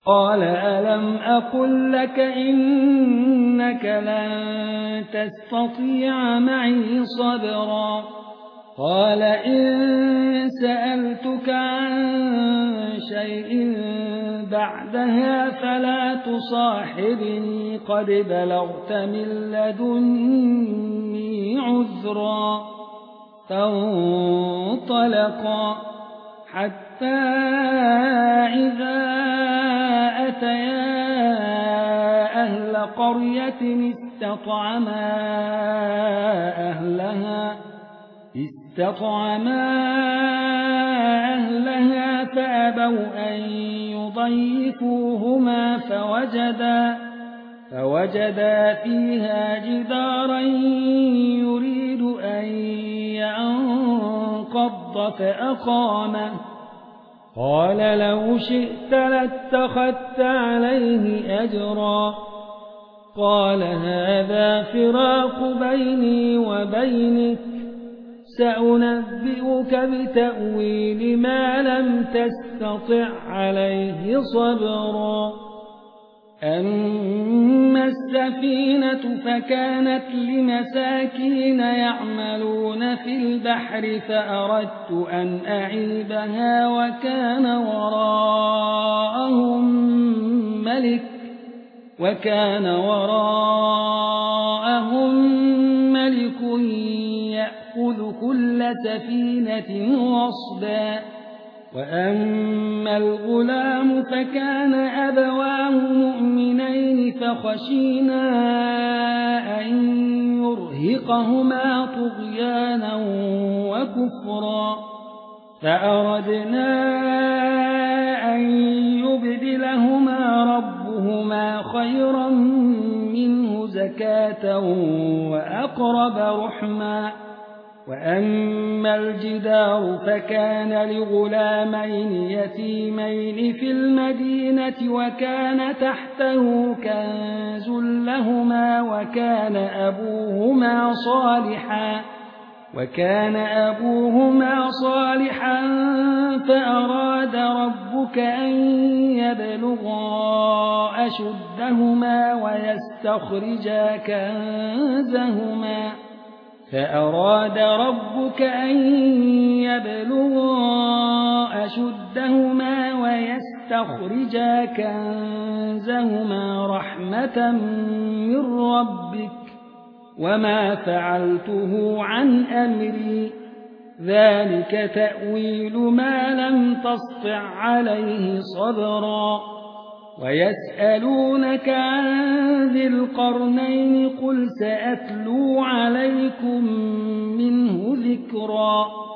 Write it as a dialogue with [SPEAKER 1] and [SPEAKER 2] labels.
[SPEAKER 1] قال ألم أقل لك إنك لن تستطيع معي صبرا قال إن سألتك عن شيء بعدها فلا تصاحبني قد بلغت من لدني عذرا فانطلقا حتى إذا أتيا أهل قرية استطعما أهلها فأبوا أن يضيفوهما فوجدا فيها جدارا يريد أن ينقض فأقامه قال لو شئت لاتخذت عليه أجرا قال هذا فراق بيني وبينك سأنبئك بتأويل ما لم تستطع عليه صبرا أما السفينة فكانت لمساكين يعملون في البحر فأردت أن أعيبها وكان وراءهم ملك يأخذ كل سفينة غصبا وأما الغلام فكان أبواه مؤمنين فخشينا أن يرهقهما طغيانا وكفرا فأردنا أن يبدلهما ربهما خيرا منه زكاة وأقرب رحما وأما الجدار فكان لغلامين يتيمين في المدينة وكان تحته كنز لهما وكان أبوهما صالحا فأراد ربك أن يبلغا أشدهما ويستخرجا كنزهما رحمة من ربك وما فعلته عن أمري ذلك تأويل ما لم تسطع عليه صبرا ويسألونك عن ذي القرنين قل سأتلو عليكم منه ذكرا